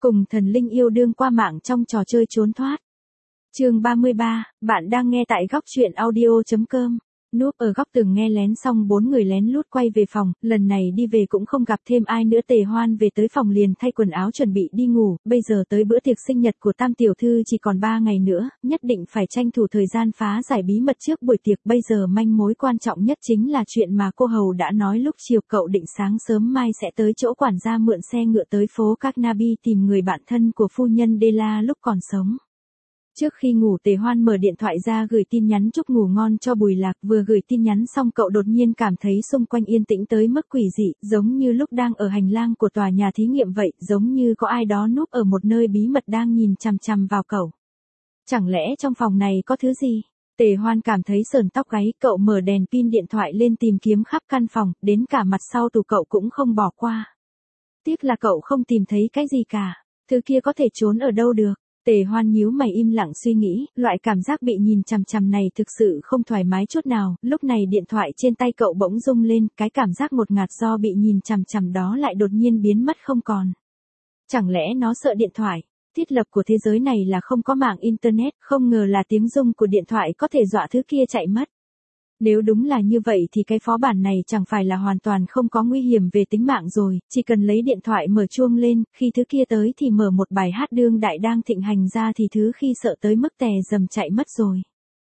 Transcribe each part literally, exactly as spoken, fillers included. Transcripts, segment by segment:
Cùng thần linh yêu đương qua mạng trong trò chơi trốn thoát. Chương ba mươi ba, bạn đang nghe tại góc truyện audio chấm com. Núp ở góc tường nghe lén xong bốn người lén lút quay về phòng, lần này đi về cũng không gặp thêm ai nữa. Tề Hoan về tới phòng liền thay quần áo chuẩn bị đi ngủ, bây giờ tới bữa tiệc sinh nhật của Tam tiểu thư chỉ còn ba ngày nữa, nhất định phải tranh thủ thời gian phá giải bí mật trước buổi tiệc. Bây giờ manh mối quan trọng nhất chính là chuyện mà cô hầu đã nói lúc chiều, cậu định sáng sớm mai sẽ tới chỗ quản gia mượn xe ngựa tới phố Carnaby tìm người bạn thân của phu nhân Della lúc còn sống. Trước khi ngủ, Tề Hoan mở điện thoại ra gửi tin nhắn chúc ngủ ngon cho Bùi Lạc. Vừa gửi tin nhắn xong cậu đột nhiên cảm thấy xung quanh yên tĩnh tới mức quỷ dị, giống như lúc đang ở hành lang của tòa nhà thí nghiệm vậy, giống như có ai đó núp ở một nơi bí mật đang nhìn chằm chằm vào cậu. Chẳng lẽ trong phòng này có thứ gì? Tề Hoan cảm thấy sởn tóc gáy, cậu mở đèn pin điện thoại lên tìm kiếm khắp căn phòng, đến cả mặt sau tủ cậu cũng không bỏ qua. Tiếc là cậu không tìm thấy cái gì cả, thứ kia có thể trốn ở đâu được. Tề Hoan nhíu mày im lặng suy nghĩ, loại cảm giác bị nhìn chằm chằm này thực sự không thoải mái chút nào. Lúc này điện thoại trên tay cậu bỗng rung lên, cái cảm giác ngột ngạt do bị nhìn chằm chằm đó lại đột nhiên biến mất không còn. Chẳng lẽ nó sợ điện thoại? Thiết lập của thế giới này là không có mạng internet, không ngờ là tiếng rung của điện thoại có thể dọa thứ kia chạy mất. Nếu đúng là như vậy thì cái phó bản này chẳng phải là hoàn toàn không có nguy hiểm về tính mạng rồi, chỉ cần lấy điện thoại mở chuông lên, khi thứ kia tới thì mở một bài hát đương đại đang thịnh hành ra thì thứ khi sợ tới mức tè dầm chạy mất rồi.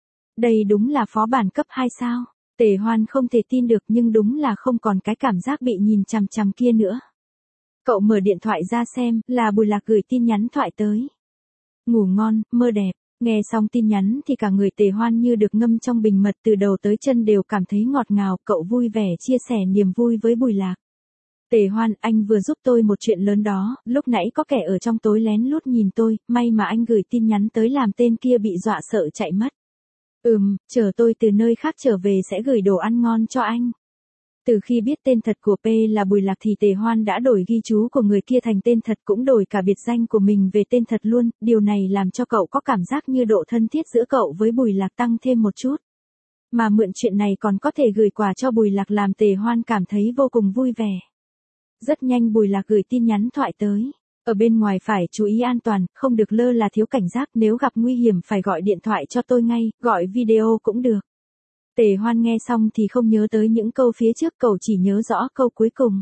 Đây đúng là phó bản cấp hai sao? Tề Hoan không thể tin được, nhưng đúng là không còn cái cảm giác bị nhìn chằm chằm kia nữa. Cậu mở điện thoại ra xem, là Bùi Lạc gửi tin nhắn thoại tới. Ngủ ngon, mơ đẹp. Nghe xong tin nhắn thì cả người Tề Hoan như được ngâm trong bình mật, từ đầu tới chân đều cảm thấy ngọt ngào. Cậu vui vẻ chia sẻ niềm vui với Bùi Lạc. Tề Hoan, anh vừa giúp tôi một chuyện lớn đó, lúc nãy có kẻ ở trong tối lén lút nhìn tôi, may mà anh gửi tin nhắn tới làm tên kia bị dọa sợ chạy mất. Ừm, chờ tôi từ nơi khác trở về sẽ gửi đồ ăn ngon cho anh. Từ khi biết tên thật của P là Bùi Lạc thì Tề Hoan đã đổi ghi chú của người kia thành tên thật, cũng đổi cả biệt danh của mình về tên thật luôn. Điều này làm cho cậu có cảm giác như độ thân thiết giữa cậu với Bùi Lạc tăng thêm một chút. Mà mượn chuyện này còn có thể gửi quà cho Bùi Lạc làm Tề Hoan cảm thấy vô cùng vui vẻ. Rất nhanh Bùi Lạc gửi tin nhắn thoại tới. Ở bên ngoài phải chú ý an toàn, không được lơ là thiếu cảnh giác, nếu gặp nguy hiểm phải gọi điện thoại cho tôi ngay, gọi video cũng được. Tề Hoan nghe xong thì không nhớ tới những câu phía trước, cậu chỉ nhớ rõ câu cuối cùng.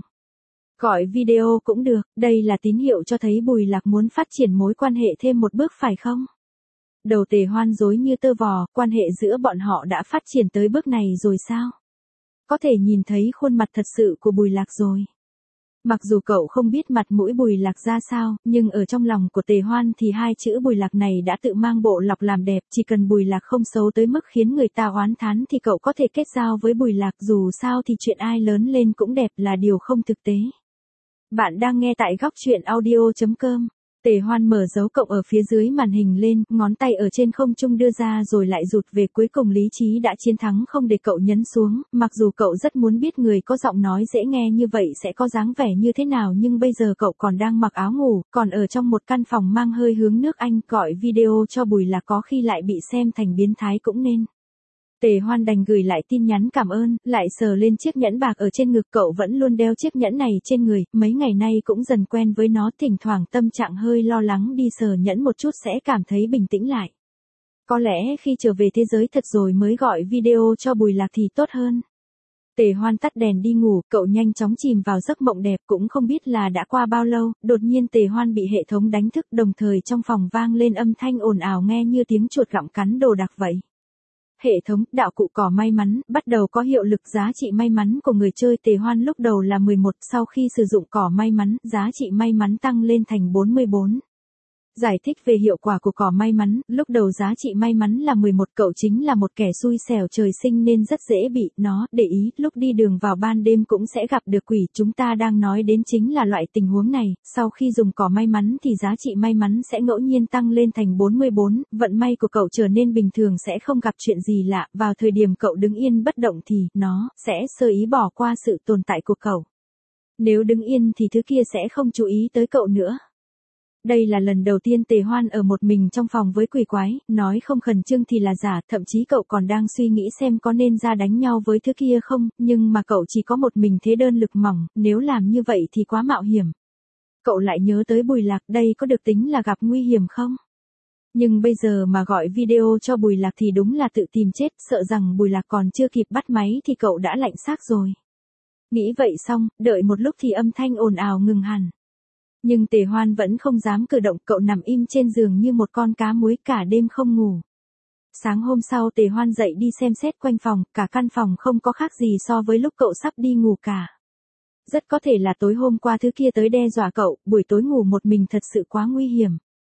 Gọi video cũng được, đây là tín hiệu cho thấy Bùi Lạc muốn phát triển mối quan hệ thêm một bước phải không? Đầu Tề Hoan rối như tơ vò, quan hệ giữa bọn họ đã phát triển tới bước này rồi sao? Có thể nhìn thấy khuôn mặt thật sự của Bùi Lạc rồi. Mặc dù cậu không biết mặt mũi Bùi Lạc ra sao, nhưng ở trong lòng của Tề Hoan thì hai chữ Bùi Lạc này đã tự mang bộ lọc làm đẹp, chỉ cần Bùi Lạc không xấu tới mức khiến người ta oán thán thì cậu có thể kết giao với Bùi Lạc, dù sao thì chuyện ai lớn lên cũng đẹp là điều không thực tế. Bạn đang nghe tại góc truyện audio chấm com. Tề Hoan mở dấu cộng ở phía dưới màn hình lên, ngón tay ở trên không trung đưa ra rồi lại rụt về, cuối cùng lý trí đã chiến thắng không để cậu nhấn xuống. Mặc dù cậu rất muốn biết người có giọng nói dễ nghe như vậy sẽ có dáng vẻ như thế nào, nhưng bây giờ cậu còn đang mặc áo ngủ, còn ở trong một căn phòng mang hơi hướng nước Anh, gọi video cho Bùi Lạc có khi lại bị xem thành biến thái cũng nên. Tề Hoan đành gửi lại tin nhắn cảm ơn, lại sờ lên chiếc nhẫn bạc ở trên ngực, cậu vẫn luôn đeo chiếc nhẫn này trên người, mấy ngày nay cũng dần quen với nó, thỉnh thoảng tâm trạng hơi lo lắng đi sờ nhẫn một chút sẽ cảm thấy bình tĩnh lại. Có lẽ khi trở về thế giới thật rồi mới gọi video cho Bùi Lạc thì tốt hơn. Tề Hoan tắt đèn đi ngủ, cậu nhanh chóng chìm vào giấc mộng đẹp, cũng không biết là đã qua bao lâu, đột nhiên Tề Hoan bị hệ thống đánh thức, đồng thời trong phòng vang lên âm thanh ồn ào nghe như tiếng chuột gặm cắn đồ đạc vậy. Hệ thống, đạo cụ cỏ may mắn, bắt đầu có hiệu lực, giá trị may mắn của người chơi Tề Hoan lúc đầu là mười một, sau khi sử dụng cỏ may mắn, giá trị may mắn tăng lên thành bốn mươi bốn. Giải thích về hiệu quả của cỏ may mắn, lúc đầu giá trị may mắn là mười một, cậu chính là một kẻ xui xẻo trời sinh nên rất dễ bị nó để ý, lúc đi đường vào ban đêm cũng sẽ gặp được quỷ, chúng ta đang nói đến chính là loại tình huống này. Sau khi dùng cỏ may mắn thì giá trị may mắn sẽ ngẫu nhiên tăng lên thành bốn mươi bốn, vận may của cậu trở nên bình thường, sẽ không gặp chuyện gì lạ, vào thời điểm cậu đứng yên bất động thì nó sẽ sơ ý bỏ qua sự tồn tại của cậu. Nếu đứng yên thì thứ kia sẽ không chú ý tới cậu nữa. Đây là lần đầu tiên Tề Hoan ở một mình trong phòng với quỷ quái, nói không khẩn trương thì là giả, thậm chí cậu còn đang suy nghĩ xem có nên ra đánh nhau với thứ kia không, nhưng mà cậu chỉ có một mình thế đơn lực mỏng, nếu làm như vậy thì quá mạo hiểm. cậu lại nhớ tới Bùi Lạc, đây có được tính là gặp nguy hiểm không? Nhưng bây giờ mà gọi video cho Bùi Lạc thì đúng là tự tìm chết, sợ rằng Bùi Lạc còn chưa kịp bắt máy thì cậu đã lạnh xác rồi. Nghĩ vậy xong, đợi một lúc thì âm thanh ồn ào ngừng hẳn. Nhưng Tề Hoan vẫn không dám cử động, cậu nằm im trên giường như một con cá muối cả đêm không ngủ. Sáng hôm sau Tề Hoan dậy đi xem xét quanh phòng, cả căn phòng không có khác gì so với lúc cậu sắp đi ngủ cả. Rất có thể là tối hôm qua thứ kia tới đe dọa cậu, buổi tối ngủ một mình thật sự quá nguy hiểm.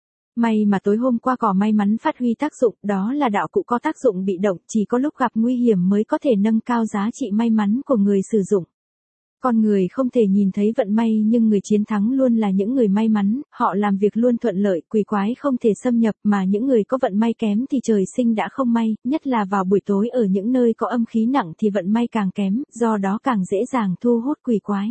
May mà tối hôm qua cỏ may mắn phát huy tác dụng, đó là đạo cụ có tác dụng bị động, chỉ có lúc gặp nguy hiểm mới có thể nâng cao giá trị may mắn của người sử dụng. Con người không thể nhìn thấy vận may nhưng người chiến thắng luôn là những người may mắn, họ làm việc luôn thuận lợi, quỷ quái không thể xâm nhập, mà những người có vận may kém thì trời sinh đã không may, nhất là vào buổi tối ở những nơi có âm khí nặng thì vận may càng kém, do đó càng dễ dàng thu hút quỷ quái.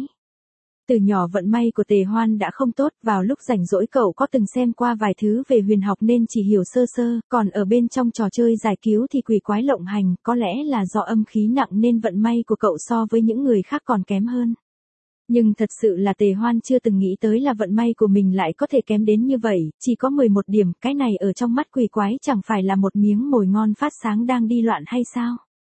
Từ nhỏ vận may của Tề Hoan đã không tốt, vào lúc rảnh rỗi cậu có từng xem qua vài thứ về huyền học nên chỉ hiểu sơ sơ, còn ở bên trong trò chơi giải cứu thì quỷ quái lộng hành, có lẽ là do âm khí nặng nên vận may của cậu so với những người khác còn kém hơn. Nhưng thật sự là Tề Hoan chưa từng nghĩ tới là vận may của mình lại có thể kém đến như vậy, chỉ có mười một điểm, cái này ở trong mắt quỷ quái chẳng phải là một miếng mồi ngon phát sáng đang đi loạn hay sao?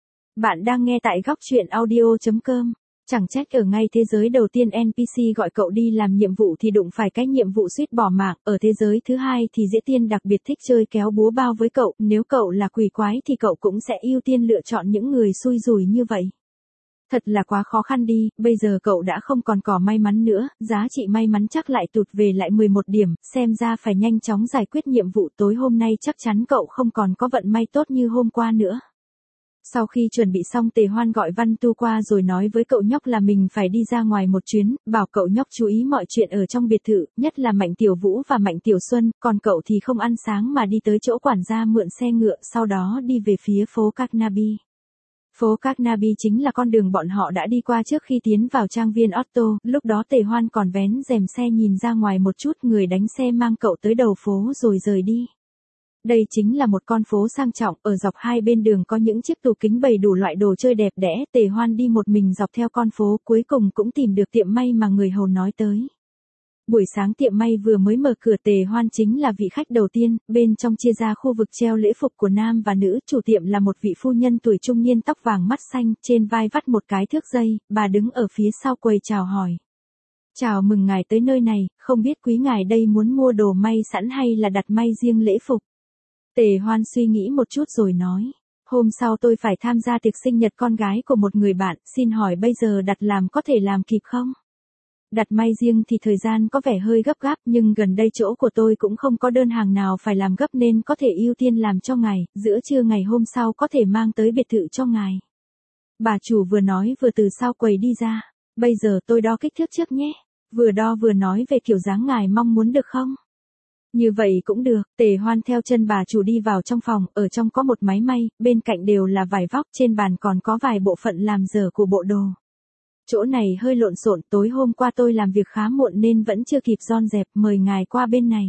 Bạn đang nghe tại góc truyện audio chấm com. Chẳng trách ở ngay thế giới đầu tiên en pê xê gọi cậu đi làm nhiệm vụ thì đụng phải cái nhiệm vụ suýt bỏ mạng, ở thế giới thứ hai thì Dĩ Tiên đặc biệt thích chơi kéo búa bao với cậu, nếu cậu là quỷ quái thì cậu cũng sẽ ưu tiên lựa chọn những người xui rủi như vậy. Thật là quá khó khăn đi, bây giờ cậu đã không còn cỏ may mắn nữa, giá trị may mắn chắc lại tụt về lại mười một điểm, xem ra phải nhanh chóng giải quyết nhiệm vụ tối hôm nay, chắc chắn cậu không còn có vận may tốt như hôm qua nữa. Sau khi chuẩn bị xong Tề Hoan gọi Văn Tu qua rồi nói với cậu nhóc là mình phải đi ra ngoài một chuyến, bảo cậu nhóc chú ý mọi chuyện ở trong biệt thự, nhất là Mạnh Tiểu Vũ và Mạnh Tiểu Xuân, còn cậu thì không ăn sáng mà đi tới chỗ quản gia mượn xe ngựa, sau đó đi về phía phố Carnaby. Phố Carnaby chính là con đường bọn họ đã đi qua trước khi tiến vào trang viên Otto, lúc đó Tề Hoan còn vén rèm xe nhìn ra ngoài một chút, người đánh xe mang cậu tới đầu phố rồi rời đi. Đây chính là một con phố sang trọng, ở dọc hai bên đường có những chiếc tủ kính bày đủ loại đồ chơi đẹp đẽ, Tề Hoan đi một mình dọc theo con phố, cuối cùng cũng tìm được tiệm may mà người hầu nói tới. Buổi sáng tiệm may vừa mới mở cửa, Tề Hoan chính là vị khách đầu tiên, bên trong chia ra khu vực treo lễ phục của nam và nữ, chủ tiệm là một vị phu nhân tuổi trung niên tóc vàng mắt xanh, trên vai vắt một cái thước dây, bà đứng ở phía sau quầy chào hỏi. Chào mừng ngài tới nơi này, không biết quý ngài đây muốn mua đồ may sẵn hay là đặt may riêng lễ phục. Tề Hoan suy nghĩ một chút rồi nói, hôm sau tôi phải tham gia tiệc sinh nhật con gái của một người bạn, xin hỏi bây giờ đặt làm có thể làm kịp không? Đặt may riêng thì thời gian có vẻ hơi gấp gáp, nhưng gần đây chỗ của tôi cũng không có đơn hàng nào phải làm gấp nên có thể ưu tiên làm cho ngài, giữa trưa ngày hôm sau có thể mang tới biệt thự cho ngài. Bà chủ vừa nói vừa từ sau quầy đi ra, bây giờ tôi đo kích thước trước nhé, vừa đo vừa nói về kiểu dáng ngài mong muốn được không? Như vậy cũng được, Tề Hoan theo chân bà chủ đi vào trong phòng, ở trong có một máy may, bên cạnh đều là vải vóc, trên bàn còn có vài bộ phận làm dở của bộ đồ. Chỗ này hơi lộn xộn, tối hôm qua tôi làm việc khá muộn nên vẫn chưa kịp dọn dẹp, mời ngài qua bên này.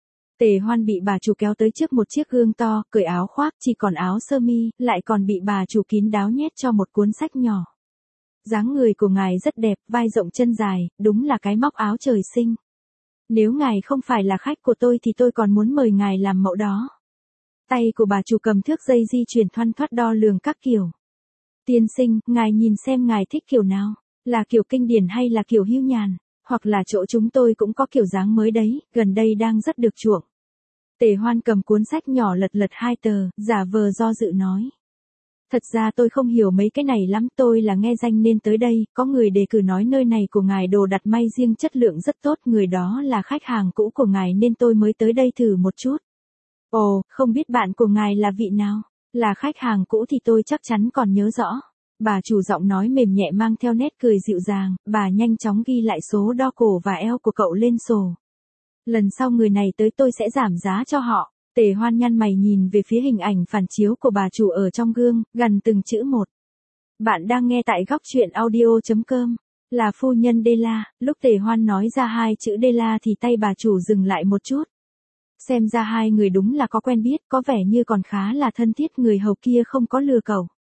Tề Hoan bị bà chủ kéo tới trước một chiếc gương to, cởi áo khoác, chỉ còn áo sơ mi, lại còn bị bà chủ kín đáo nhét cho một cuốn sách nhỏ. Dáng người của ngài rất đẹp, vai rộng chân dài, đúng là cái móc áo trời sinh. Nếu ngài không phải là khách của tôi thì tôi còn muốn mời ngài làm mẫu đó. Tay của bà chủ cầm thước dây di chuyển thoăn thoắt đo lường các kiểu. Tiên sinh, ngài nhìn xem ngài thích kiểu nào, là kiểu kinh điển hay là kiểu hưu nhàn, hoặc là chỗ chúng tôi cũng có kiểu dáng mới đấy, gần đây đang rất được chuộng. Tề Hoan cầm cuốn sách nhỏ lật lật hai tờ, giả vờ do dự nói. Thật ra tôi không hiểu mấy cái này lắm, tôi là nghe danh nên tới đây, có người đề cử nói nơi này của ngài đồ đặt may riêng chất lượng rất tốt, người đó là khách hàng cũ của ngài nên tôi mới tới đây thử một chút. Ồ, không biết bạn của ngài là vị nào? Là khách hàng cũ thì tôi chắc chắn còn nhớ rõ. Bà chủ giọng nói mềm nhẹ mang theo nét cười dịu dàng, bà nhanh chóng ghi lại số đo cổ và eo của cậu lên sổ. Lần sau người này tới tôi sẽ giảm giá cho họ. Tề Hoan nhăn mày nhìn về phía hình ảnh phản chiếu của bà chủ ở trong gương, gần từng chữ một. Bạn đang nghe tại góc truyện audio chấm com. Là phu nhân Della, lúc Tề Hoan nói ra hai chữ Della thì tay bà chủ dừng lại một chút. Xem ra hai người đúng là có quen biết, có vẻ như còn khá là thân thiết, người hầu kia không có lừa cậu.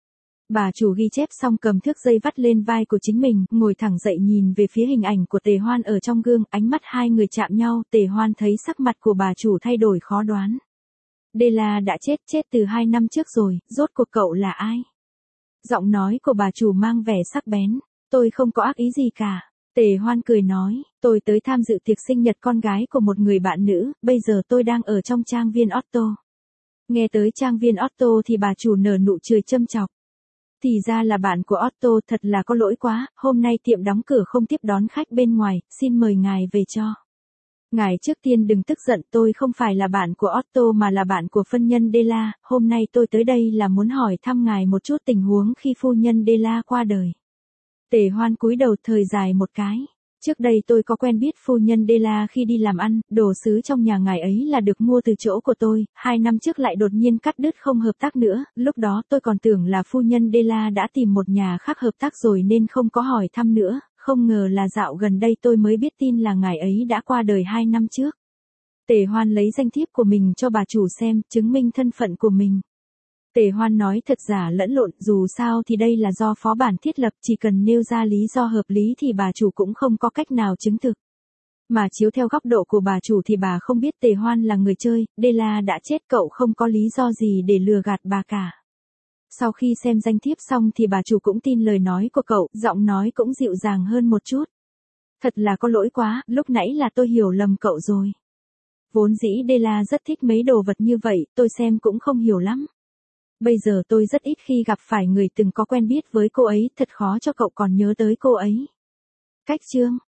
Bà chủ ghi chép xong cầm thước dây vắt lên vai của chính mình, ngồi thẳng dậy nhìn về phía hình ảnh của Tề Hoan ở trong gương, ánh mắt hai người chạm nhau, Tề Hoan thấy sắc mặt của bà chủ thay đổi khó đoán. Della đã chết, chết từ hai năm trước rồi, rốt cuộc cậu là ai? Giọng nói của bà chủ mang vẻ sắc bén, tôi không có ác ý gì cả. Tề Hoan cười nói, tôi tới tham dự tiệc sinh nhật con gái của một người bạn nữ, bây giờ tôi đang ở trong trang viên Otto. Nghe tới trang viên Otto thì bà chủ nở nụ cười châm chọc. Thì ra là bạn của Otto, thật là có lỗi quá, hôm nay tiệm đóng cửa không tiếp đón khách bên ngoài, xin mời ngài về cho. Ngài trước tiên đừng tức giận, tôi không phải là bạn của Otto mà là bạn của phân nhân Della, hôm nay tôi tới đây là muốn hỏi thăm ngài một chút tình huống khi phu nhân Della qua đời. Tề Hoan cúi đầu thời dài một cái. Trước đây tôi có quen biết phu nhân Della khi đi làm ăn, đồ sứ trong nhà ngài ấy là được mua từ chỗ của tôi, hai năm trước lại đột nhiên cắt đứt không hợp tác nữa, lúc đó tôi còn tưởng là phu nhân Della đã tìm một nhà khác hợp tác rồi nên không có hỏi thăm nữa, không ngờ là dạo gần đây tôi mới biết tin là ngài ấy đã qua đời hai năm trước. Tề Hoan lấy danh thiếp của mình cho bà chủ xem, chứng minh thân phận của mình. Tề Hoan nói thật giả lẫn lộn, dù sao thì đây là do phó bản thiết lập, chỉ cần nêu ra lý do hợp lý thì bà chủ cũng không có cách nào chứng thực. Mà chiếu theo góc độ của bà chủ thì bà không biết Tề Hoan là người chơi, Della đã chết, cậu không có lý do gì để lừa gạt bà cả. Sau khi xem danh thiếp xong thì bà chủ cũng tin lời nói của cậu, giọng nói cũng dịu dàng hơn một chút. Thật là có lỗi quá, lúc nãy là tôi hiểu lầm cậu rồi. Vốn dĩ Della rất thích mấy đồ vật như vậy, tôi xem cũng không hiểu lắm. Bây giờ tôi rất ít khi gặp phải người từng có quen biết với cô ấy, thật khó cho cậu còn nhớ tới cô ấy. Cách chương